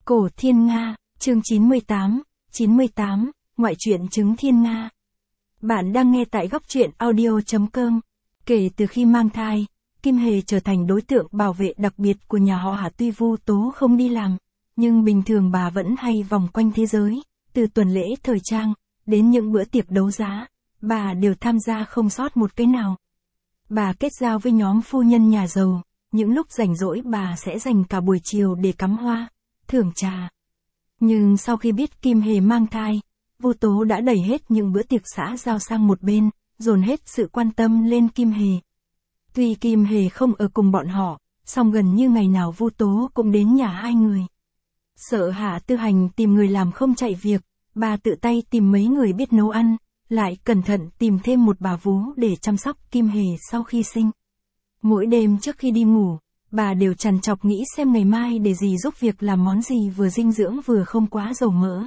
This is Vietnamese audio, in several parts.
Cổ Thiên Nga, chương 98, ngoại truyện chứng Thiên Nga. Bạn đang nghe tại góc truyện audio.com. Kể từ khi mang thai, Kim Hề trở thành đối tượng bảo vệ đặc biệt của nhà họ Hạ. Tuy Vu Tố không đi làm, nhưng bình thường bà vẫn hay vòng quanh thế giới, từ tuần lễ thời trang, đến những bữa tiệc đấu giá, bà đều tham gia không sót một cái nào. Bà kết giao với nhóm phu nhân nhà giàu, những lúc rảnh rỗi bà sẽ dành cả buổi chiều để cắm hoa, thưởng trà. Nhưng sau khi biết Kim Hề mang thai, Vu Tố đã đẩy hết những bữa tiệc xã giao sang một bên, dồn hết sự quan tâm lên Kim Hề. Tuy Kim Hề không ở cùng bọn họ, song gần như ngày nào Vu Tố cũng đến nhà hai người. Sợ Hạ Tư Hành tìm người làm không chạy việc, bà tự tay tìm mấy người biết nấu ăn, lại cẩn thận tìm thêm một bà vú để chăm sóc Kim Hề sau khi sinh. Mỗi đêm trước khi đi ngủ, bà đều trằn trọc nghĩ xem ngày mai để dì giúp việc làm món gì vừa dinh dưỡng vừa không quá dầu mỡ.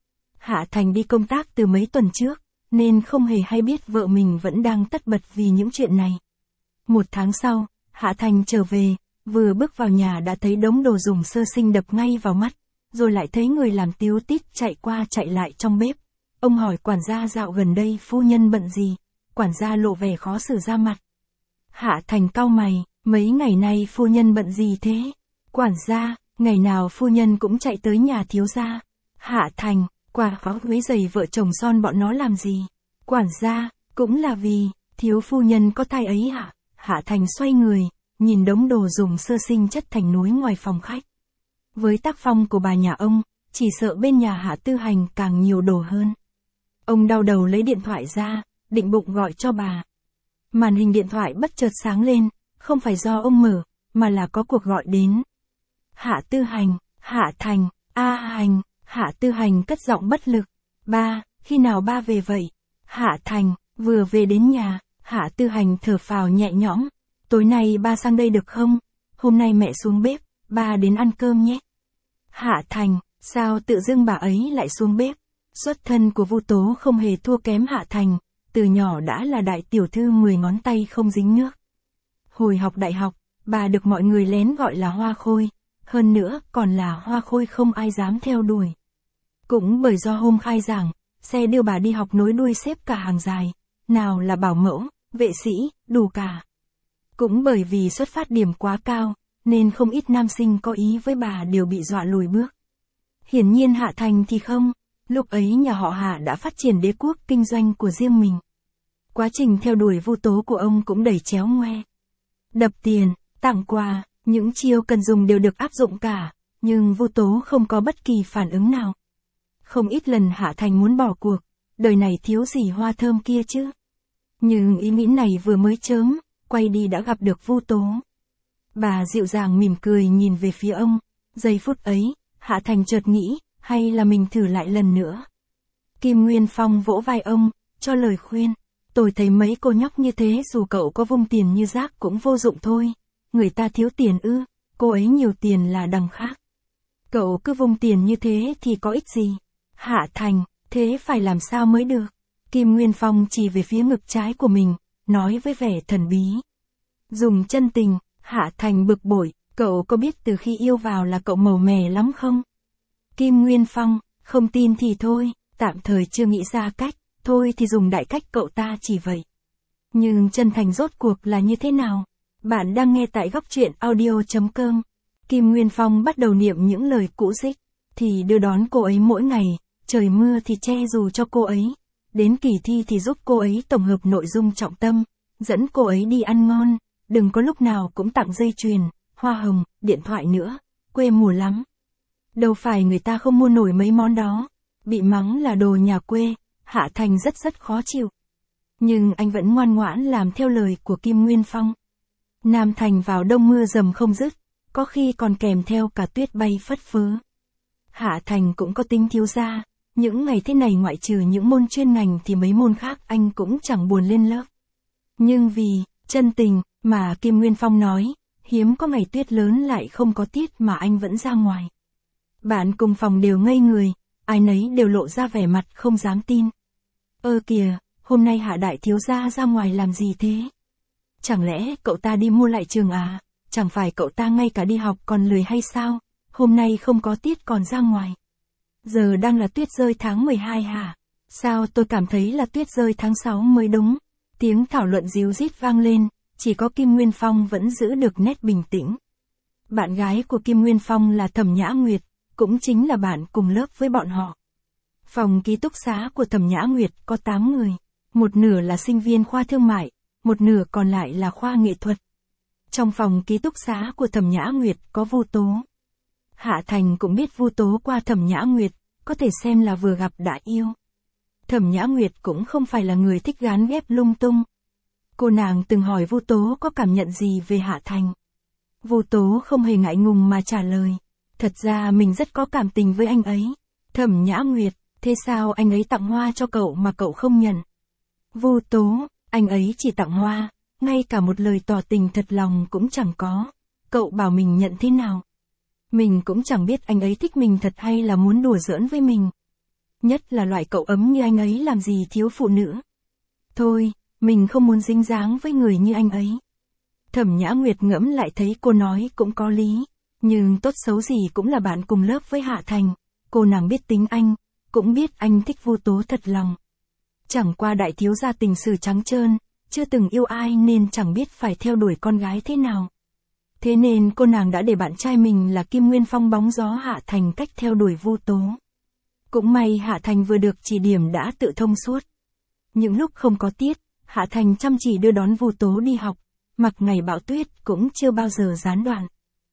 Hạ Thành đi công tác từ mấy tuần trước, nên không hề hay biết vợ mình vẫn đang tất bật vì những chuyện này. Một tháng sau, Hạ Thành trở về, vừa bước vào nhà đã thấy đống đồ dùng sơ sinh đập ngay vào mắt, rồi lại thấy người làm tíu tít chạy qua chạy lại trong bếp. Ông hỏi quản gia dạo gần đây phu nhân bận gì, quản gia lộ vẻ khó xử ra mặt. Hạ Thành cau mày, mấy ngày nay phu nhân bận gì thế? Quản gia, ngày nào phu nhân cũng chạy tới nhà thiếu gia. Hạ Thành, quả khó quấy giày vợ chồng son bọn nó làm gì? Quản gia, cũng là vì, thiếu phu nhân có thai ấy hả? Hạ Thành xoay người, nhìn đống đồ dùng sơ sinh chất thành núi ngoài phòng khách. Với tác phong của bà nhà ông, chỉ sợ bên nhà Hạ Tư Hành càng nhiều đồ hơn. Ông đau đầu lấy điện thoại ra, định bụng gọi cho bà. Màn hình điện thoại bất chợt sáng lên, không phải do ông mở, mà là có cuộc gọi đến. Hạ Tư Hành, Hạ Thành, Hành, Hạ Tư Hành cất giọng bất lực. Ba, khi nào ba về vậy? Hạ Thành, vừa về đến nhà. Hạ Tư Hành thở phào nhẹ nhõm. Tối nay ba sang đây được không? Hôm nay mẹ xuống bếp, ba đến ăn cơm nhé. Hạ Thành, sao tự dưng bà ấy lại xuống bếp? Xuất thân của Vu Tố không hề thua kém Hạ Thành, từ nhỏ đã là đại tiểu thư 10 ngón tay không dính nước. Hồi học đại học, bà được mọi người lén gọi là Hoa Khôi, hơn nữa còn là Hoa Khôi không ai dám theo đuổi. Cũng bởi do hôm khai giảng, xe đưa bà đi học nối đuôi xếp cả hàng dài, nào là bảo mẫu, vệ sĩ, đủ cả. Cũng bởi vì xuất phát điểm quá cao, nên không ít nam sinh có ý với bà đều bị dọa lùi bước. Hiển nhiên Hạ Thành thì không, lúc ấy nhà họ Hạ đã phát triển đế quốc kinh doanh của riêng mình. Quá trình theo đuổi Vu Tố của ông cũng đầy chéo ngoe. Đập tiền, tặng quà, những chiêu cần dùng đều được áp dụng cả, nhưng Vu Tố không có bất kỳ phản ứng nào. Không ít lần Hạ Thành muốn bỏ cuộc, đời này thiếu gì hoa thơm kia chứ. Nhưng ý nghĩ này vừa mới chớm, quay đi đã gặp được Vu Tố. Bà dịu dàng mỉm cười nhìn về phía ông, giây phút ấy, Hạ Thành chợt nghĩ, hay là mình thử lại lần nữa. Kim Nguyên Phong vỗ vai ông, cho lời khuyên. Tôi thấy mấy cô nhóc như thế dù cậu có vung tiền như rác cũng vô dụng thôi. Người ta thiếu tiền ư, cô ấy nhiều tiền là đằng khác. Cậu cứ vung tiền như thế thì có ích gì? Hạ Thành, thế phải làm sao mới được? Kim Nguyên Phong chỉ về phía ngực trái của mình, nói với vẻ thần bí. Dùng chân tình. Hạ Thành bực bội, cậu có biết từ khi yêu vào là cậu màu mè lắm không? Kim Nguyên Phong, không tin thì thôi, tạm thời chưa nghĩ ra cách, thôi thì dùng đại cách cậu ta chỉ vậy. Nhưng chân thành rốt cuộc là như thế nào? Bạn đang nghe tại góc truyện audio.com. Kim Nguyên Phong bắt đầu niệm những lời cũ dích, thì đưa đón cô ấy mỗi ngày, trời mưa thì che dù cho cô ấy, đến kỳ thi thì giúp cô ấy tổng hợp nội dung trọng tâm, dẫn cô ấy đi ăn ngon, đừng có lúc nào cũng tặng dây chuyền, hoa hồng, điện thoại nữa, quê mùa lắm. Đâu phải người ta không mua nổi mấy món đó, bị mắng là đồ nhà quê, Hạ Thành rất khó chịu. Nhưng anh vẫn ngoan ngoãn làm theo lời của Kim Nguyên Phong. Nam Thành vào đông mưa dầm không dứt, có khi còn kèm theo cả tuyết bay phất phớ. Hạ Thành cũng có tính thiếu gia, những ngày thế này ngoại trừ những môn chuyên ngành thì mấy môn khác anh cũng chẳng buồn lên lớp. Nhưng vì chân tình mà Kim Nguyên Phong nói, hiếm có ngày tuyết lớn lại không có tiết mà anh vẫn ra ngoài. Bạn cùng phòng đều ngây người, ai nấy đều lộ ra vẻ mặt không dám tin. Ơ kìa, hôm nay Hạ đại thiếu gia ra ngoài làm gì thế? Chẳng lẽ cậu ta đi mua lại trường à? Chẳng phải cậu ta ngay cả đi học còn lười hay sao? hôm nay không có tiết còn ra ngoài. Giờ đang là tuyết rơi tháng 12 hả? Sao tôi cảm thấy là tuyết rơi tháng 6 mới đúng. Tiếng thảo luận ríu rít vang lên, chỉ có Kim Nguyên Phong vẫn giữ được nét bình tĩnh. Bạn gái của Kim Nguyên Phong là Thẩm Nhã Nguyệt, cũng chính là bạn cùng lớp với bọn họ. Phòng ký túc xá của Thẩm Nhã Nguyệt có 8 người, một nửa là sinh viên khoa thương mại, một nửa còn lại là khoa nghệ thuật. Trong phòng ký túc xá của Thẩm Nhã Nguyệt có Vu Tố. Hạ Thành cũng biết Vu Tố qua Thẩm Nhã Nguyệt, có thể xem là vừa gặp đã yêu. Thẩm Nhã Nguyệt cũng không phải là người thích gán ghép lung tung. Cô nàng từng hỏi Vu Tố có cảm nhận gì về Hạ Thành. Vu Tố không hề ngại ngùng mà trả lời. Thật ra mình rất có cảm tình với anh ấy. Thẩm Nhã Nguyệt, thế sao anh ấy tặng hoa cho cậu mà cậu không nhận? Vu Tố, anh ấy chỉ tặng hoa, ngay cả một lời tỏ tình thật lòng cũng chẳng có. Cậu bảo mình nhận thế nào? Mình cũng chẳng biết anh ấy thích mình thật hay là muốn đùa giỡn với mình. Nhất là loại cậu ấm như anh ấy làm gì thiếu phụ nữ. Thôi, mình không muốn dính dáng với người như anh ấy. Thẩm Nhã Nguyệt ngẫm lại thấy cô nói cũng có lý, nhưng tốt xấu gì cũng là bạn cùng lớp với Hạ Thành, cô nàng biết tính anh, cũng biết anh thích Vu Tố thật lòng. Chẳng qua đại thiếu gia tình sử trắng trơn, chưa từng yêu ai nên chẳng biết phải theo đuổi con gái thế nào. Thế nên cô nàng đã để bạn trai mình là Kim Nguyên Phong bóng gió Hạ Thành cách theo đuổi Vu Tố. Cũng may Hạ Thành vừa được chỉ điểm đã tự thông suốt. Những lúc không có tiết, Hạ Thành chăm chỉ đưa đón Vu Tố đi học, mặc ngày bão tuyết cũng chưa bao giờ gián đoạn.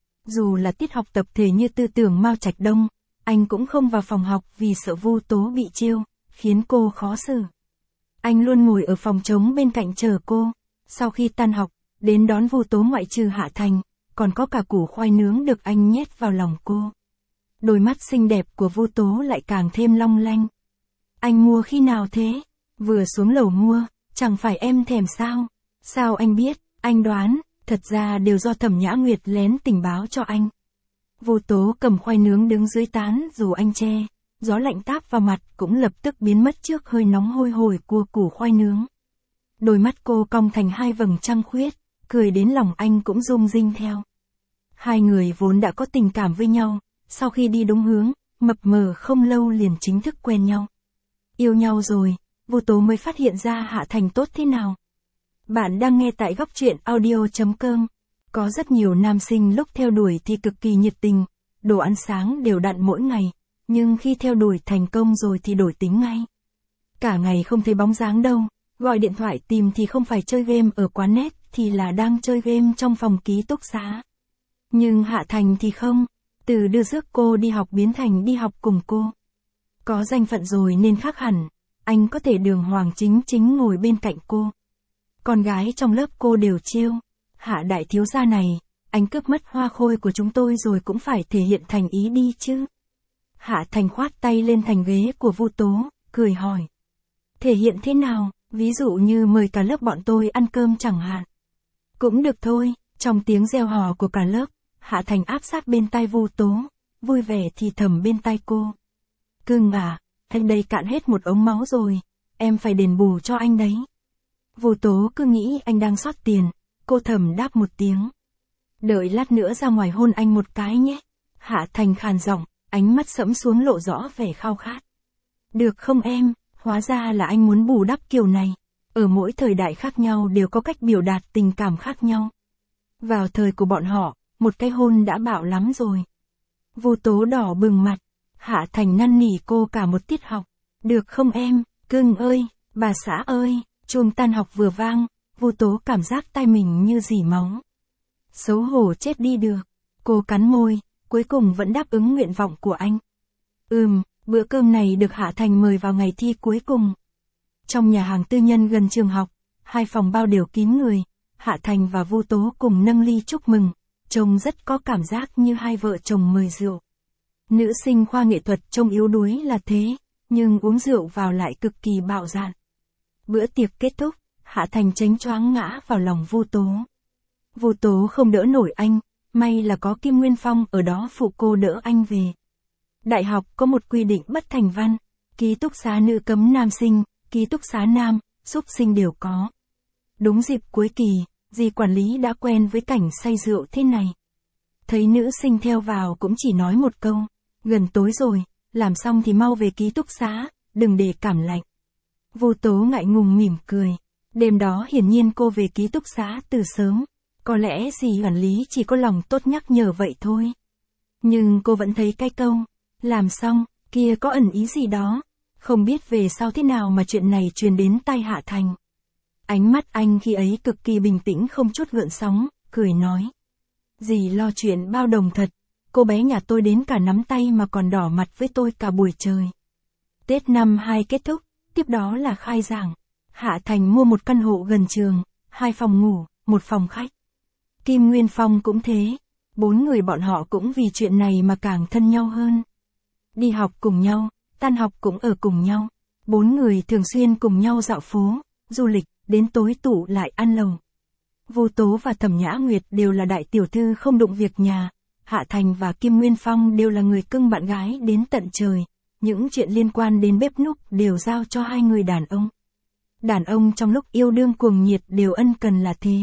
Dù là tiết học tập thể như tư tưởng Mao Trạch Đông, anh cũng không vào phòng học vì sợ Vu Tố bị trêu, khiến cô khó xử. Anh luôn ngồi ở phòng trống bên cạnh chờ cô. Sau khi tan học, đến đón Vu Tố ngoại trừ Hạ Thành, còn có cả củ khoai nướng được anh nhét vào lòng cô. Đôi mắt xinh đẹp của Vu Tố lại càng thêm long lanh. Anh mua khi nào thế? Vừa xuống lầu mua, chẳng phải em thèm sao? Sao anh biết? Anh đoán, thật ra đều do Thẩm Nhã Nguyệt lén tình báo cho anh. Vu Tố cầm khoai nướng đứng dưới tán dù anh che, gió lạnh táp vào mặt cũng lập tức biến mất trước hơi nóng hôi hổi của củ khoai nướng. Đôi mắt cô cong thành hai vầng trăng khuyết, cười đến lòng anh cũng rung rinh theo. Hai người vốn đã có tình cảm với nhau, sau khi đi đúng hướng, mập mờ không lâu liền chính thức quen nhau. Yêu nhau rồi, Vu Tố mới phát hiện ra Hạ Thành tốt thế nào. Bạn đang nghe tại góc truyện audio.com. Có rất nhiều nam sinh lúc theo đuổi thì cực kỳ nhiệt tình, đồ ăn sáng đều đặn mỗi ngày, nhưng khi theo đuổi thành công rồi thì đổi tính ngay. Cả ngày không thấy bóng dáng đâu, gọi điện thoại tìm thì không phải chơi game ở quán net thì là đang chơi game trong phòng ký túc xá. Nhưng Hạ Thành thì không, từ đưa rước cô đi học biến thành đi học cùng cô. Có danh phận rồi nên khác hẳn, anh có thể đường hoàng chính chính ngồi bên cạnh cô. Con gái trong lớp cô đều trêu, Hạ đại thiếu gia này, anh cướp mất hoa khôi của chúng tôi rồi cũng phải thể hiện thành ý đi chứ. Hạ Thành khoát tay lên thành ghế của Vu Tố, cười hỏi. Thể hiện thế nào, ví dụ như mời cả lớp bọn tôi ăn cơm chẳng hạn. Cũng được thôi, trong tiếng reo hò của cả lớp, Hạ Thành áp sát bên tai Vu Tố, vui vẻ thì thầm bên tai cô. Cưng à, anh đây cạn hết một ống máu rồi, em phải đền bù cho anh đấy. Vu Tố cứ nghĩ anh đang sót tiền, cô thầm đáp một tiếng. Đợi lát nữa ra ngoài hôn anh một cái nhé. Hạ Thành khàn giọng, ánh mắt sẫm xuống lộ rõ vẻ khao khát. Được không em, hóa ra là anh muốn bù đắp kiểu này. Ở mỗi thời đại khác nhau đều có cách biểu đạt tình cảm khác nhau. Vào thời của bọn họ, một cái hôn đã bạo lắm rồi. Vu Tố đỏ bừng mặt, Hạ Thành năn nỉ cô cả một tiết học. Được không em, cưng ơi, bà xã ơi, chuông tan học vừa vang, Vu Tố cảm giác tai mình như dỉ máu. Xấu hổ chết đi được, cô cắn môi, cuối cùng vẫn đáp ứng nguyện vọng của anh. Bữa cơm này được Hạ Thành mời vào ngày thi cuối cùng. Trong nhà hàng tư nhân gần trường học, hai phòng bao đều kín người, Hạ Thành và Vu Tố cùng nâng ly chúc mừng, trông rất có cảm giác như hai vợ chồng mời rượu. Nữ sinh khoa nghệ thuật trông yếu đuối là thế, nhưng uống rượu vào lại cực kỳ bạo dạn. Bữa tiệc kết thúc, Hạ Thành chánh choáng ngã vào lòng Vu Tố. Vu Tố không đỡ nổi anh, may là có Kim Nguyên Phong ở đó phụ cô đỡ anh về. Đại học có một quy định bất thành văn, ký túc xá nữ cấm nam sinh, ký túc xá nam, súc sinh đều có. Đúng dịp cuối kỳ, dì quản lý đã quen với cảnh say rượu thế này. Thấy nữ sinh theo vào cũng chỉ nói một câu, gần tối rồi, làm xong thì mau về ký túc xá, đừng để cảm lạnh. Vu Tố ngại ngùng mỉm cười. Đêm đó hiển nhiên cô về ký túc xá từ sớm, có lẽ dì quản lý chỉ có lòng tốt nhắc nhở vậy thôi. Nhưng cô vẫn thấy cái câu, làm xong, kia có ẩn ý gì đó, không biết về sau thế nào mà chuyện này truyền đến tai Hạ Thành. Ánh mắt anh khi ấy cực kỳ bình tĩnh không chút gợn sóng, cười nói. Dì lo chuyện bao đồng thật, cô bé nhà tôi đến cả nắm tay mà còn đỏ mặt với tôi cả buổi trời. Tết năm 2 kết thúc, tiếp đó là khai giảng. Hạ Thành mua một căn hộ gần trường, 2 phòng ngủ, 1 phòng khách. Kim Nguyên Phong cũng thế, 4 người bọn họ cũng vì chuyện này mà càng thân nhau hơn. Đi học cùng nhau, tan học cũng ở cùng nhau. 4 người thường xuyên cùng nhau dạo phố, du lịch, đến tối tụ lại ăn lẩu. Vu Tố và Thẩm Nhã Nguyệt đều là đại tiểu thư không đụng việc nhà. Hạ Thành và Kim Nguyên Phong đều là người cưng bạn gái đến tận trời. Những chuyện liên quan đến bếp núc đều giao cho 2 người đàn ông. Đàn ông trong lúc yêu đương cuồng nhiệt đều ân cần là thế.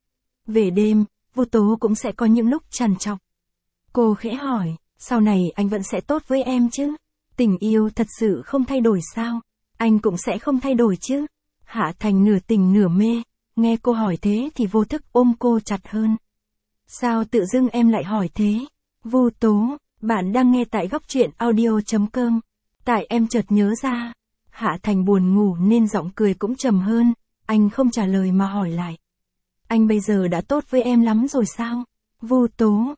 Về đêm, Vu Tố cũng sẽ có những lúc trằn trọc. Cô khẽ hỏi, sau này anh vẫn sẽ tốt với em chứ? Tình yêu thật sự không thay đổi sao? Anh cũng sẽ không thay đổi chứ? Hạ Thành nửa tình nửa mê, nghe cô hỏi thế thì vô thức ôm cô chặt hơn. Sao tự dưng em lại hỏi thế? Vu Tố, bạn đang nghe tại góc truyện audio.com. Tại em chợt nhớ ra. Hạ Thành buồn ngủ nên giọng cười cũng trầm hơn, anh không trả lời mà hỏi lại. Anh bây giờ đã tốt với em lắm rồi sao? Vu Tố,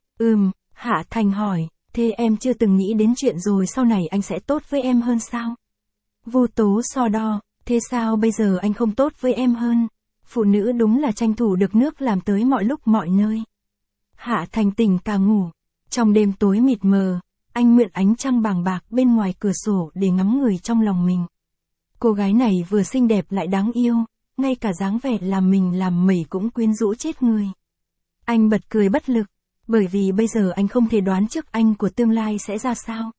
Hạ Thành hỏi, thế em chưa từng nghĩ đến chuyện rồi sau này anh sẽ tốt với em hơn sao? Vu Tố so đo, thế sao bây giờ anh không tốt với em hơn? Phụ nữ đúng là tranh thủ được nước làm tới mọi lúc mọi nơi. Hạ Thành tỉnh cả ngủ, trong đêm tối mịt mờ, anh mượn ánh trăng bàng bạc bên ngoài cửa sổ để ngắm người trong lòng mình. Cô gái này vừa xinh đẹp lại đáng yêu, ngay cả dáng vẻ làm mình làm mẩy cũng quyến rũ chết người. Anh bật cười bất lực, bởi vì bây giờ anh không thể đoán trước anh của tương lai sẽ ra sao.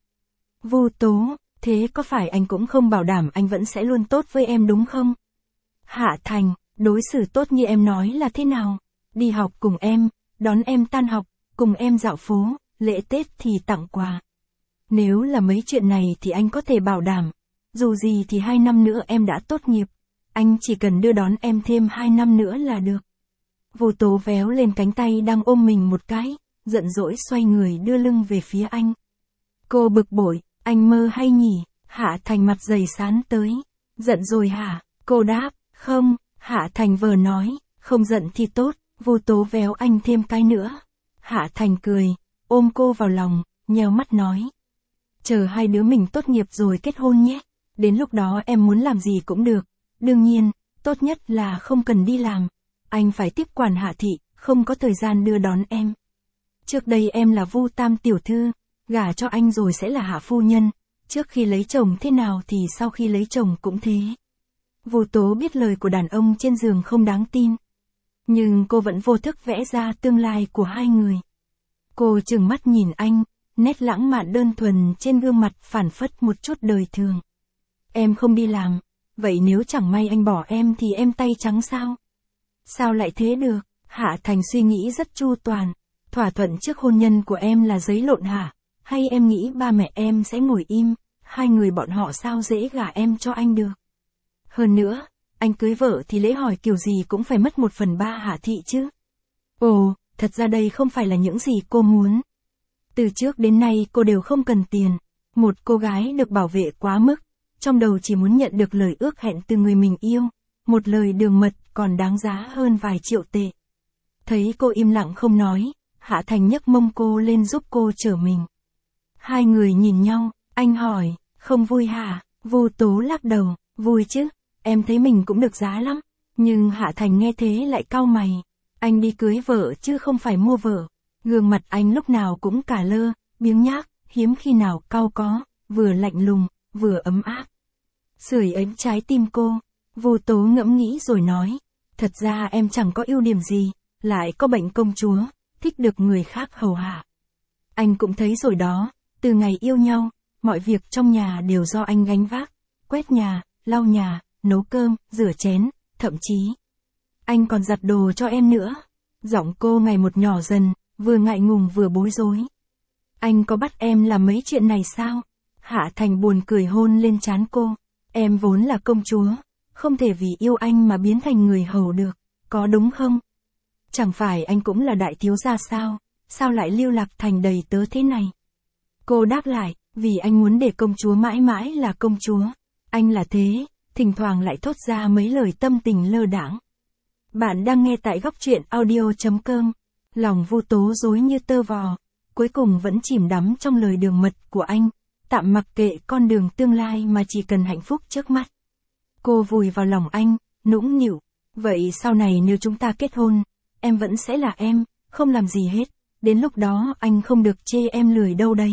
Vu Tố, thế có phải anh cũng không bảo đảm anh vẫn sẽ luôn tốt với em đúng không? Hạ Thành, đối xử tốt như em nói là thế nào? Đi học cùng em, đón em tan học, cùng em dạo phố, lễ Tết thì tặng quà. Nếu là mấy chuyện này thì anh có thể bảo đảm. Dù gì thì 2 năm nữa em đã tốt nghiệp. Anh chỉ cần đưa đón em thêm 2 năm nữa là được. Vu Tố véo lên cánh tay đang ôm mình một cái, giận dỗi xoay người đưa lưng về phía anh. Cô bực bội, anh mơ hay nhỉ? Hạ Thành mặt dày sán tới. Giận rồi hả? Cô đáp, không. Hạ Thành vờ nói, không giận thì tốt. Vu Tố véo anh thêm cái nữa. Hạ Thành cười, ôm cô vào lòng, nheo mắt nói. Chờ 2 đứa mình tốt nghiệp rồi kết hôn nhé. Đến lúc đó em muốn làm gì cũng được. Đương nhiên, tốt nhất là không cần đi làm. Anh phải tiếp quản Hạ thị, không có thời gian đưa đón em. Trước đây em là Vu Tam tiểu thư, gả cho anh rồi sẽ là Hạ phu nhân. Trước khi lấy chồng thế nào thì sau khi lấy chồng cũng thế. Vu Tố biết lời của đàn ông trên giường không đáng tin. Nhưng cô vẫn vô thức vẽ ra tương lai của 2 người. Cô trừng mắt nhìn anh, nét lãng mạn đơn thuần trên gương mặt phản phất một chút đời thường. Em không đi làm, vậy nếu chẳng may anh bỏ em thì em tay trắng sao? Sao lại thế được? Hạ Thành suy nghĩ rất chu toàn. Thỏa thuận trước hôn nhân của em là giấy lộn hả? Hay em nghĩ ba mẹ em sẽ ngồi im? 2 người bọn họ sao dễ gả em cho anh được? Hơn nữa, anh cưới vợ thì lễ hỏi kiểu gì cũng phải mất 1/3 Hạ thị chứ. Ồ, thật ra đây không phải là những gì cô muốn. Từ trước đến nay cô đều không cần tiền. Một cô gái được bảo vệ quá mức, trong đầu chỉ muốn nhận được lời ước hẹn từ người mình yêu. Một lời đường mật còn đáng giá hơn vài triệu tệ. Thấy cô im lặng không nói, Hạ Thành nhấc mông cô lên giúp cô chở mình. 2 người nhìn nhau, anh hỏi, không vui hả? Vu Tố lắc đầu, vui chứ, em thấy mình cũng được giá lắm. Nhưng Hạ Thành nghe thế lại cau mày. Anh đi cưới vợ chứ không phải mua vợ. Gương mặt anh lúc nào cũng cả lơ, biếng nhác, hiếm khi nào cau có, vừa lạnh lùng, vừa ấm áp. Sưởi ấm trái tim cô. Vu Tố ngẫm nghĩ rồi nói, thật ra em chẳng có ưu điểm gì, lại có bệnh công chúa, thích được người khác hầu hạ. Anh cũng thấy rồi đó, từ ngày yêu nhau, mọi việc trong nhà đều do anh gánh vác, quét nhà, lau nhà, nấu cơm, rửa chén, thậm chí anh còn giặt đồ cho em nữa. Giọng cô ngày một nhỏ dần, vừa ngại ngùng vừa bối rối. Anh có bắt em làm mấy chuyện này sao? Hạ Thành buồn cười hôn lên trán cô. Em vốn là công chúa, không thể vì yêu anh mà biến thành người hầu được, có đúng không? Chẳng phải anh cũng là đại thiếu gia sao, sao lại lưu lạc thành đầy tớ thế này? Cô đáp lại, vì anh muốn để công chúa mãi mãi là công chúa. Anh là thế, thỉnh thoảng lại thốt ra mấy lời tâm tình lơ đãng. Bạn đang nghe tại góc truyện audio.com. Lòng Vu Tố rối như tơ vò, cuối cùng vẫn chìm đắm trong lời đường mật của anh, tạm mặc kệ con đường tương lai mà chỉ cần hạnh phúc trước mắt. Cô vùi vào lòng anh, nũng nịu, vậy sau này nếu chúng ta kết hôn, em vẫn sẽ là em, không làm gì hết, đến lúc đó anh không được chê em lười đâu đấy.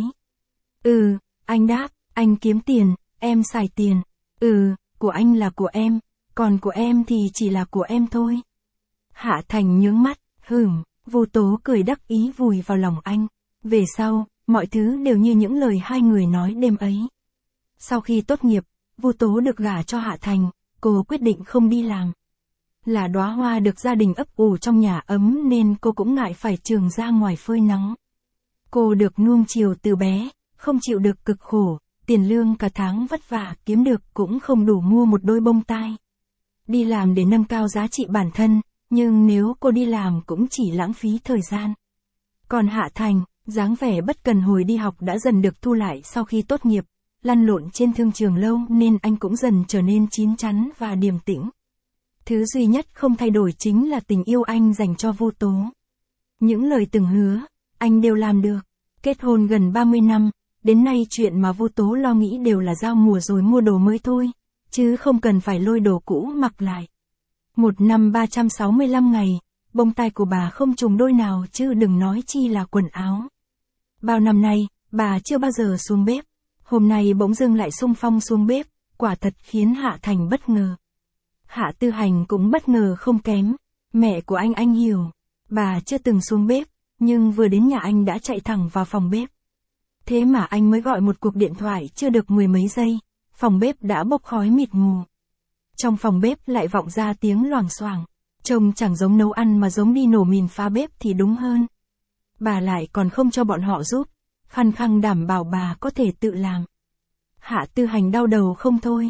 Anh đáp, anh kiếm tiền, em xài tiền. Của anh là của em, còn của em thì chỉ là của em thôi. Hạ Thành nhướng mắt, Vu Tố cười đắc ý vùi vào lòng anh. Về sau, mọi thứ đều như những lời hai người nói đêm ấy. Sau khi tốt nghiệp, Vu Tố được gả cho Hạ Thành, cô quyết định không đi làm. Là đóa hoa được gia đình ấp ủ trong nhà ấm nên cô cũng ngại phải trường ra ngoài phơi nắng. Cô được nuông chiều từ bé, không chịu được cực khổ, tiền lương cả tháng vất vả kiếm được cũng không đủ mua một đôi bông tai. Đi làm để nâng cao giá trị bản thân, nhưng nếu cô đi làm cũng chỉ lãng phí thời gian. Còn Hạ Thành, dáng vẻ bất cần hồi đi học đã dần được thu lại sau khi tốt nghiệp, lăn lộn trên thương trường lâu nên anh cũng dần trở nên chín chắn và điềm tĩnh. Thứ duy nhất không thay đổi chính là tình yêu anh dành cho Vu Tố. Những lời từng hứa, anh đều làm được. Kết hôn gần 30 năm, đến nay chuyện mà Vu Tố lo nghĩ đều là giao mùa rồi mua đồ mới thôi, chứ không cần phải lôi đồ cũ mặc lại. Một năm 365 ngày, bông tai của bà không trùng đôi nào chứ đừng nói chi là quần áo. Bao năm nay, bà chưa bao giờ xuống bếp. Hôm nay bỗng dưng lại xung phong xuống bếp, quả thật khiến Hạ Thành bất ngờ. Hạ Tư Hành cũng bất ngờ không kém. Mẹ của anh hiểu. Bà chưa từng xuống bếp, nhưng vừa đến nhà anh đã chạy thẳng vào phòng bếp. Thế mà anh mới gọi một cuộc điện thoại chưa được mười mấy giây, phòng bếp đã bốc khói mịt mù. Trong phòng bếp lại vọng ra tiếng loảng xoảng. Trông chẳng giống nấu ăn mà giống đi nổ mìn phá bếp thì đúng hơn. Bà lại còn không cho bọn họ giúp, khăng khăng đảm bảo bà có thể tự làm. Hạ Tư Hành đau đầu không thôi.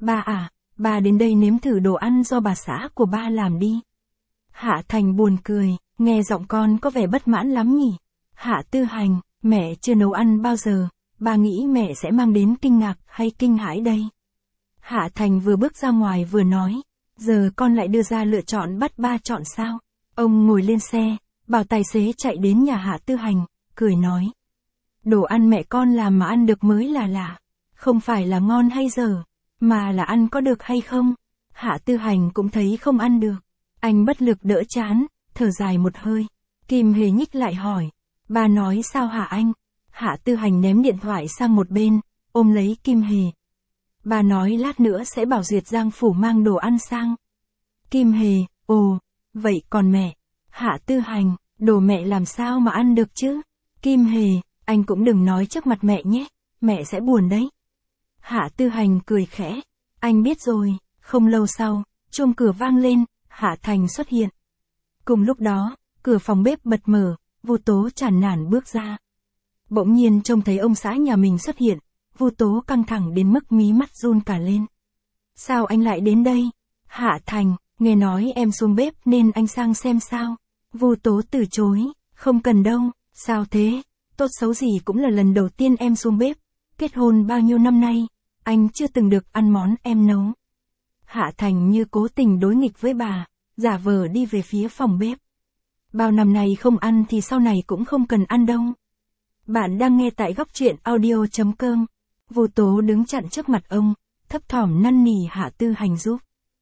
Bà đến đây nếm thử đồ ăn do bà xã của ba làm đi. Hạ Thành buồn cười, nghe giọng con có vẻ bất mãn lắm nhỉ. Hạ Tư Hành, mẹ chưa nấu ăn bao giờ, bà nghĩ mẹ sẽ mang đến kinh ngạc hay kinh hãi đây. Hạ Thành vừa bước ra ngoài vừa nói, giờ con lại đưa ra lựa chọn bắt ba chọn sao. Ông ngồi lên xe, bảo tài xế chạy đến nhà Hạ Tư Hành, cười nói. Đồ ăn mẹ con làm mà ăn được mới là lạ, không phải là ngon hay dở, mà là ăn có được hay không. Hạ Tư Hành cũng thấy không ăn được, anh bất lực đỡ chán, thở dài một hơi. Kim Hề nhích lại hỏi, bà nói sao hả anh? Hạ Tư Hành ném điện thoại sang một bên, ôm lấy Kim Hề. Bà nói lát nữa sẽ bảo Duyệt Giang phủ mang đồ ăn sang. Kim Hề, ồ, vậy còn mẹ? Hạ Tư Hành, đồ mẹ làm sao mà ăn được chứ? Kim Hề, anh cũng đừng nói trước mặt mẹ nhé, mẹ sẽ buồn đấy. Hạ Tư Hành cười khẽ, anh biết rồi. Không lâu sau, chuông cửa vang lên, Hạ Thành xuất hiện. Cùng lúc đó, cửa phòng bếp bật mở, Vu Tố chán nản bước ra. Bỗng nhiên trông thấy ông xã nhà mình xuất hiện, Vu Tố căng thẳng đến mức mí mắt run cả lên. Sao anh lại đến đây? Hạ Thành, nghe nói em xuống bếp nên anh sang xem sao. Vu Tố từ chối, không cần đâu, sao thế? Tốt xấu gì cũng là lần đầu tiên em xuống bếp. Kết hôn bao nhiêu năm nay, anh chưa từng được ăn món em nấu. Hạ Thành như cố tình đối nghịch với bà, giả vờ đi về phía phòng bếp. Bao năm nay không ăn thì sau này cũng không cần ăn đâu. Bạn đang nghe tại góc truyện audio.com. Vu Tố đứng chặn trước mặt ông, thấp thỏm năn nỉ Hạ Tư Hành giúp.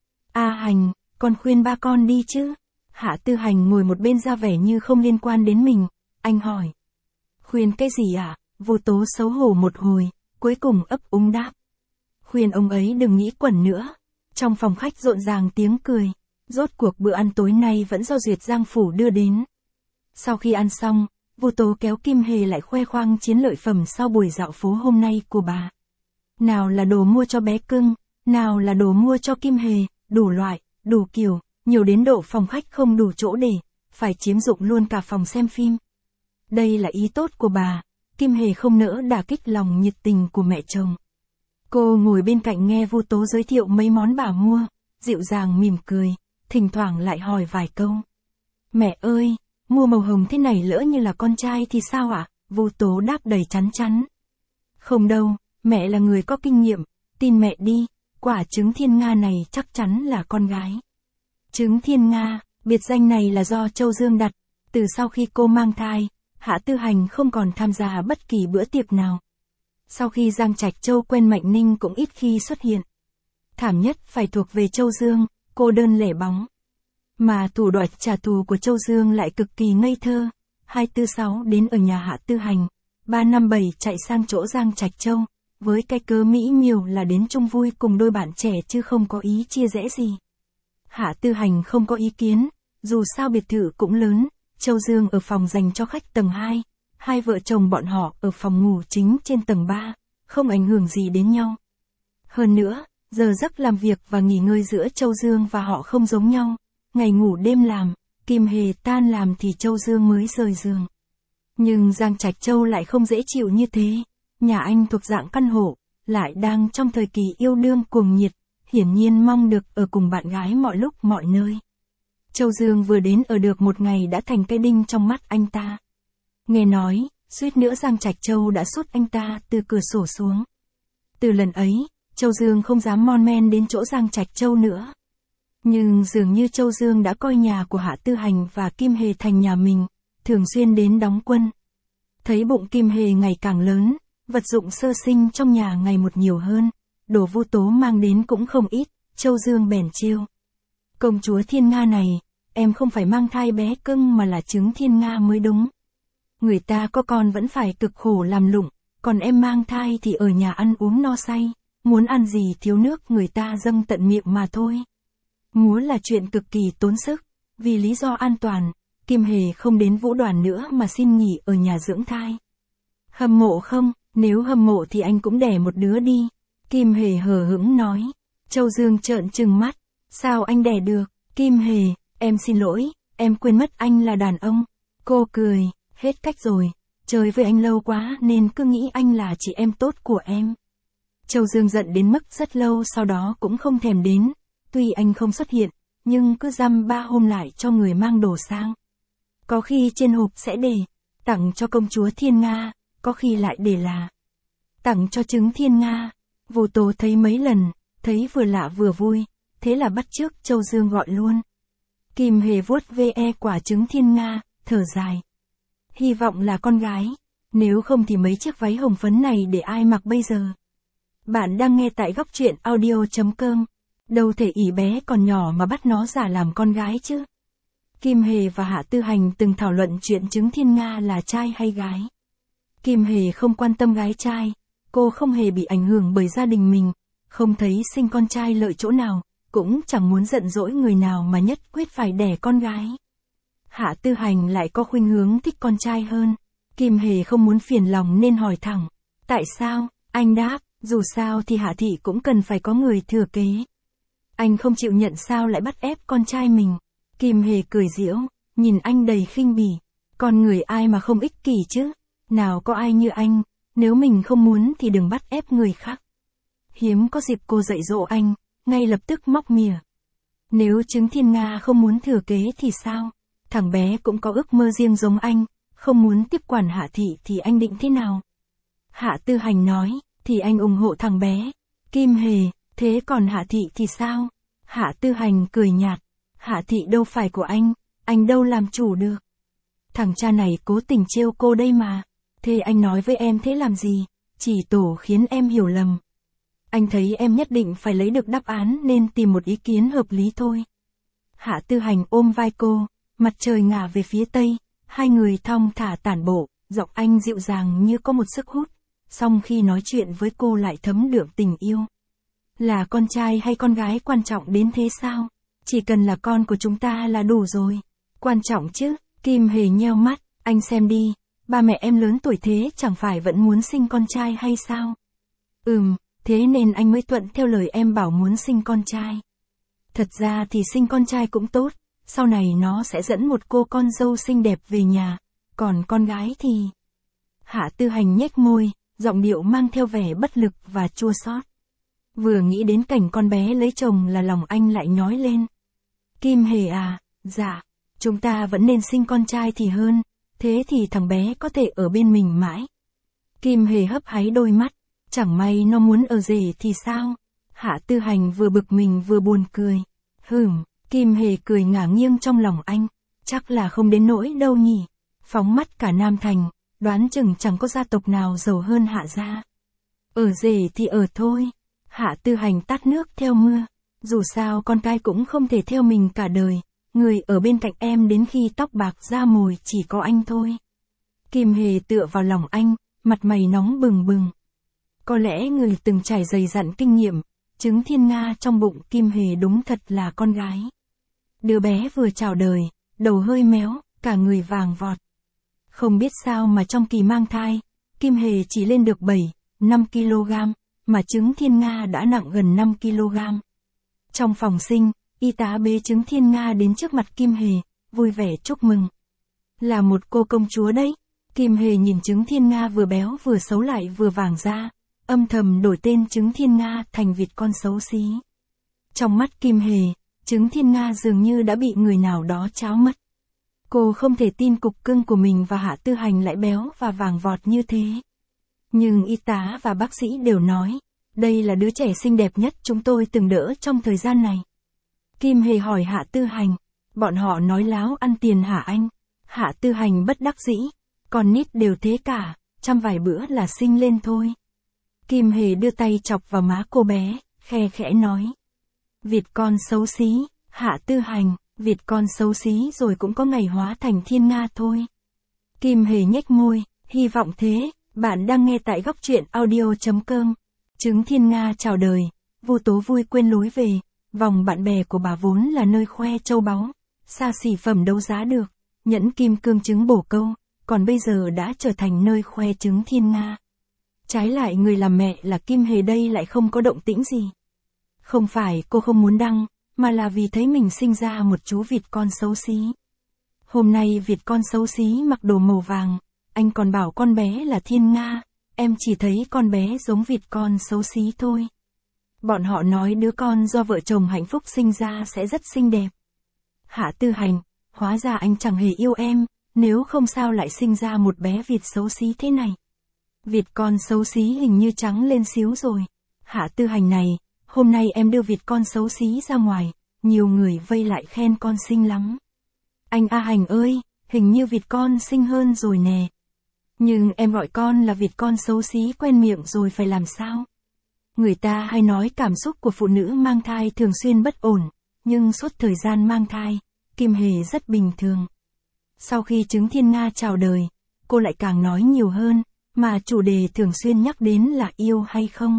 Hành, con khuyên ba con đi chứ. Hạ Tư Hành ngồi một bên ra vẻ như không liên quan đến mình, anh hỏi. Khuyên cái gì ạ? Vu Tố xấu hổ một hồi, cuối cùng ấp úng đáp. Khuyên ông ấy đừng nghĩ quẩn nữa. Trong phòng khách rộn ràng tiếng cười, rốt cuộc bữa ăn tối nay vẫn do Duyệt Giang phủ đưa đến. Sau khi ăn xong, Vu Tố kéo Kim Hề lại khoe khoang chiến lợi phẩm sau buổi dạo phố hôm nay của bà. Nào là đồ mua cho bé cưng, nào là đồ mua cho Kim Hề, đủ loại, đủ kiểu, nhiều đến độ phòng khách không đủ chỗ để, phải chiếm dụng luôn cả phòng xem phim. Đây là ý tốt của bà. Kim Hề không nỡ đả kích lòng nhiệt tình của mẹ chồng. Cô ngồi bên cạnh nghe Vu Tố giới thiệu mấy món bà mua, dịu dàng mỉm cười, thỉnh thoảng lại hỏi vài câu. Mẹ ơi, mua màu hồng thế này lỡ như là con trai thì sao ạ? Vu Tố đáp đầy chắn chắn. Không đâu, mẹ là người có kinh nghiệm, tin mẹ đi, quả trứng thiên nga này chắc chắn là con gái. Trứng thiên nga, biệt danh này là do Châu Dương đặt, từ sau khi cô mang thai, Hạ Tư Hành không còn tham gia bất kỳ bữa tiệc nào. Sau khi Giang Trạch Châu quen Mạnh Ninh cũng ít khi xuất hiện. Thảm nhất phải thuộc về Châu Dương, cô đơn lẻ bóng. Mà thủ đoạn trả thù của Châu Dương lại cực kỳ ngây thơ. 246 đến ở nhà Hạ Tư Hành, 357 chạy sang chỗ Giang Trạch Châu, với cái cớ mỹ miều là đến chung vui cùng đôi bạn trẻ chứ không có ý chia rẽ gì. Hạ Tư Hành không có ý kiến, dù sao biệt thự cũng lớn, Châu Dương ở phòng dành cho khách tầng 2, hai vợ chồng bọn họ ở phòng ngủ chính trên tầng 3, không ảnh hưởng gì đến nhau. Hơn nữa, giờ giấc làm việc và nghỉ ngơi giữa Châu Dương và họ không giống nhau, ngày ngủ đêm làm, Kim Hề tan làm thì Châu Dương mới rời giường. Nhưng Giang Trạch Châu lại không dễ chịu như thế, nhà anh thuộc dạng căn hộ, lại đang trong thời kỳ yêu đương cuồng nhiệt, hiển nhiên mong được ở cùng bạn gái mọi lúc mọi nơi. Châu Dương vừa đến ở được một ngày đã thành cái đinh trong mắt anh ta. Nghe nói, suýt nữa Giang Trạch Châu đã sút anh ta từ cửa sổ xuống. Từ lần ấy, Châu Dương không dám mon men đến chỗ Giang Trạch Châu nữa. Nhưng dường như Châu Dương đã coi nhà của Hạ Tư Hành và Kim Hề thành nhà mình, thường xuyên đến đóng quân. Thấy bụng Kim Hề ngày càng lớn, vật dụng sơ sinh trong nhà ngày một nhiều hơn, đồ Vu Tố mang đến cũng không ít, Châu Dương bèn trêu. Công chúa Thiên Nga này, em không phải mang thai bé cưng mà là trứng Thiên Nga mới đúng. Người ta có con vẫn phải cực khổ làm lụng, còn em mang thai thì ở nhà ăn uống no say, muốn ăn gì thiếu nước người ta dâng tận miệng mà thôi. Múa là chuyện cực kỳ tốn sức, vì lý do an toàn, Kim Hề không đến vũ đoàn nữa mà xin nghỉ ở nhà dưỡng thai. Hâm mộ không? Nếu hâm mộ thì anh cũng đẻ một đứa đi. Kim Hề hờ hững nói. Châu Dương trợn trừng mắt. Sao anh đẻ được? Kim Hề, em xin lỗi, em quên mất anh là đàn ông. Cô cười, hết cách rồi. Chơi với anh lâu quá nên cứ nghĩ anh là chị em tốt của em. Châu Dương giận đến mức rất lâu sau đó cũng không thèm đến. Tuy anh không xuất hiện, nhưng cứ dăm 3 hôm lại cho người mang đồ sang. Có khi trên hộp sẽ để tặng cho công chúa Thiên Nga, có khi lại để là tặng cho trứng Thiên Nga. Vu Tố thấy mấy lần, thấy vừa lạ vừa vui, thế là bắt chước Châu Dương gọi luôn. Kim Hề vuốt ve quả trứng Thiên Nga, thở dài. Hy vọng là con gái, nếu không thì mấy chiếc váy hồng phấn này để ai mặc bây giờ. Bạn đang nghe tại góc truyện audio.com. Đâu thể ỷ bé còn nhỏ mà bắt nó giả làm con gái chứ. Kim Hề và Hạ Tư Hành từng thảo luận chuyện trứng Thiên Nga là trai hay gái. Kim Hề không quan tâm gái trai, cô không hề bị ảnh hưởng bởi gia đình mình, không thấy sinh con trai lợi chỗ nào, cũng chẳng muốn giận dỗi người nào mà nhất quyết phải đẻ con gái. Hạ Tư Hành lại có khuynh hướng thích con trai hơn. Kim Hề không muốn phiền lòng nên hỏi thẳng. Tại sao? Anh đáp, dù sao thì Hạ Thị cũng cần phải có người thừa kế. Anh không chịu nhận sao lại bắt ép con trai mình. Kim Hề cười giễu, nhìn anh đầy khinh bỉ. Con người ai mà không ích kỷ chứ? Nào có ai như anh, nếu mình không muốn thì đừng bắt ép người khác. Hiếm có dịp cô dạy dỗ anh, ngay lập tức móc mỉa. Nếu trứng Thiên Nga không muốn thừa kế thì sao? Thằng bé cũng có ước mơ riêng giống anh, không muốn tiếp quản Hạ Thị thì anh định thế nào? Hạ Tư Hành nói, thì anh ủng hộ thằng bé. Kim Hề, thế còn Hạ Thị thì sao? Hạ Tư Hành cười nhạt, Hạ Thị đâu phải của anh đâu làm chủ được. Thằng cha này cố tình trêu cô đây mà. Thế anh nói với em thế làm gì? Chỉ tổ khiến em hiểu lầm. Anh thấy em nhất định phải lấy được đáp án nên tìm một ý kiến hợp lý thôi. Hạ Tư Hành ôm vai cô, mặt trời ngả về phía tây, hai người thong thả tản bộ, giọng anh dịu dàng như có một sức hút, song khi nói chuyện với cô lại thấm đượm tình yêu. Là con trai hay con gái quan trọng đến thế sao? Chỉ cần là con của chúng ta là đủ rồi. Quan trọng chứ, Kim Hề nheo mắt, anh xem đi, ba mẹ em lớn tuổi thế chẳng phải vẫn muốn sinh con trai hay sao? Thế nên anh mới thuận theo lời em bảo muốn sinh con trai. Thật ra thì sinh con trai cũng tốt, sau này nó sẽ dẫn một cô con dâu xinh đẹp về nhà, còn con gái thì... Hạ Tư Hành nhếch môi, giọng điệu mang theo vẻ bất lực và chua xót. Vừa nghĩ đến cảnh con bé lấy chồng là lòng anh lại nhói lên. Kim Hề à, dạ, chúng ta vẫn nên sinh con trai thì hơn, thế thì thằng bé có thể ở bên mình mãi. Kim Hề hấp háy đôi mắt, chẳng may nó muốn ở rể thì sao? Hạ Tư Hành vừa bực mình vừa buồn cười. Kim Hề cười ngả nghiêng trong lòng anh, chắc là không đến nỗi đâu nhỉ. Phóng mắt cả Nam Thành, đoán chừng chẳng có gia tộc nào giàu hơn Hạ gia. Ở rể thì ở thôi. Hạ Tư Hành tát nước theo mưa. Dù sao con cái cũng không thể theo mình cả đời. Người ở bên cạnh em đến khi tóc bạc da mồi chỉ có anh thôi. Kim Hề tựa vào lòng anh, mặt mày nóng bừng bừng. Có lẽ người từng trải dày dặn kinh nghiệm, trứng thiên nga trong bụng Kim Hề đúng thật là con gái. Đứa bé vừa chào đời, đầu hơi méo, cả người vàng vọt. Không biết sao mà trong kỳ mang thai, Kim Hề chỉ lên được 7-5 kg, mà trứng thiên nga đã nặng gần 5 kg. Trong phòng sinh, y tá bế trứng thiên nga đến trước mặt Kim Hề, vui vẻ chúc mừng. Là một cô công chúa đấy. Kim Hề nhìn trứng thiên nga vừa béo vừa xấu lại vừa vàng ra, âm thầm đổi tên trứng thiên nga thành vịt con xấu xí. Trong mắt Kim Hề, trứng thiên nga dường như đã bị người nào đó tráo mất. Cô không thể tin cục cưng của mình và Hạ Tư Hành lại béo và vàng vọt như thế. Nhưng y tá và bác sĩ đều nói, đây là đứa trẻ xinh đẹp nhất chúng tôi từng đỡ trong thời gian này. Kim Hề hỏi Hạ Tư Hành, bọn họ nói láo ăn tiền hả anh? Hạ Tư Hành bất đắc dĩ, con nít đều thế cả, chăm vài bữa là sinh lên thôi. Kim Hề đưa tay chọc vào má cô bé, khe khẽ nói. Vịt con xấu xí, Hạ Tư Hành, vịt con xấu xí rồi cũng có ngày hóa thành thiên nga thôi. Kim Hề nhếch môi, hy vọng thế. Bạn đang nghe tại góc truyện audio.com. Trứng thiên nga chào đời, Vô Tố vui quên lối về, vòng bạn bè của bà vốn là nơi khoe châu báu, xa xỉ phẩm đấu giá được, nhẫn kim cương trứng bổ câu, còn bây giờ đã trở thành nơi khoe trứng thiên nga. Trái lại người làm mẹ là Kim Hề đây lại không có động tĩnh gì. Không phải cô không muốn đăng, mà là vì thấy mình sinh ra một chú vịt con xấu xí. Hôm nay vịt con xấu xí mặc đồ màu vàng, anh còn bảo con bé là thiên nga, em chỉ thấy con bé giống vịt con xấu xí thôi. Bọn họ nói đứa con do vợ chồng hạnh phúc sinh ra sẽ rất xinh đẹp. Hạ Tư Hành, hóa ra anh chẳng hề yêu em, nếu không sao lại sinh ra một bé vịt xấu xí thế này. Vịt con xấu xí hình như trắng lên xíu rồi. Hạ Tư Hành này, hôm nay em đưa vịt con xấu xí ra ngoài, nhiều người vây lại khen con xinh lắm. Anh A Hành ơi, hình như vịt con xinh hơn rồi nè. Nhưng em gọi con là vịt con xấu xí quen miệng rồi phải làm sao? Người ta hay nói cảm xúc của phụ nữ mang thai thường xuyên bất ổn, nhưng suốt thời gian mang thai, Kim Hề rất bình thường. Sau khi trứng thiên nga chào đời, cô lại càng nói nhiều hơn, mà chủ đề thường xuyên nhắc đến là yêu hay không.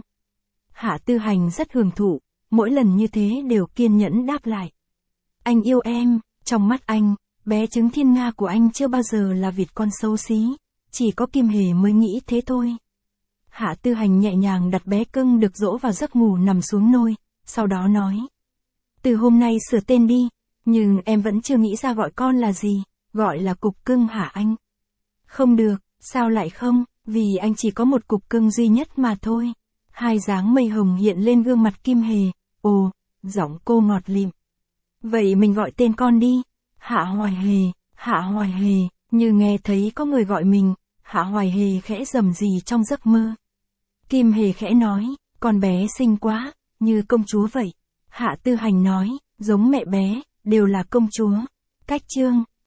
Hạ Tư Hành rất hưởng thụ, mỗi lần như thế đều kiên nhẫn đáp lại. Anh yêu em, trong mắt anh, bé trứng thiên nga của anh chưa bao giờ là vịt con xấu xí, chỉ có Kim Hề mới nghĩ thế thôi. Hạ Tư Hành nhẹ nhàng đặt bé cưng được dỗ vào giấc ngủ nằm xuống nôi, sau đó nói. Từ hôm nay sửa tên đi, nhưng em vẫn chưa nghĩ ra gọi con là gì, gọi là cục cưng hả anh? Không được, sao lại không, vì anh chỉ có một cục cưng duy nhất mà thôi. Hai dáng mây hồng hiện lên gương mặt Kim Hề, ồ, giọng cô ngọt lịm. Vậy mình gọi tên con đi, Hạ Hoài Hề, như nghe thấy có người gọi mình, Hạ Hoài Hề khẽ rầm rì trong giấc mơ. Kim Hề khẽ nói, con bé xinh quá, như công chúa vậy. Hạ Tư Hành nói, giống mẹ bé, đều là công chúa. Cách chương.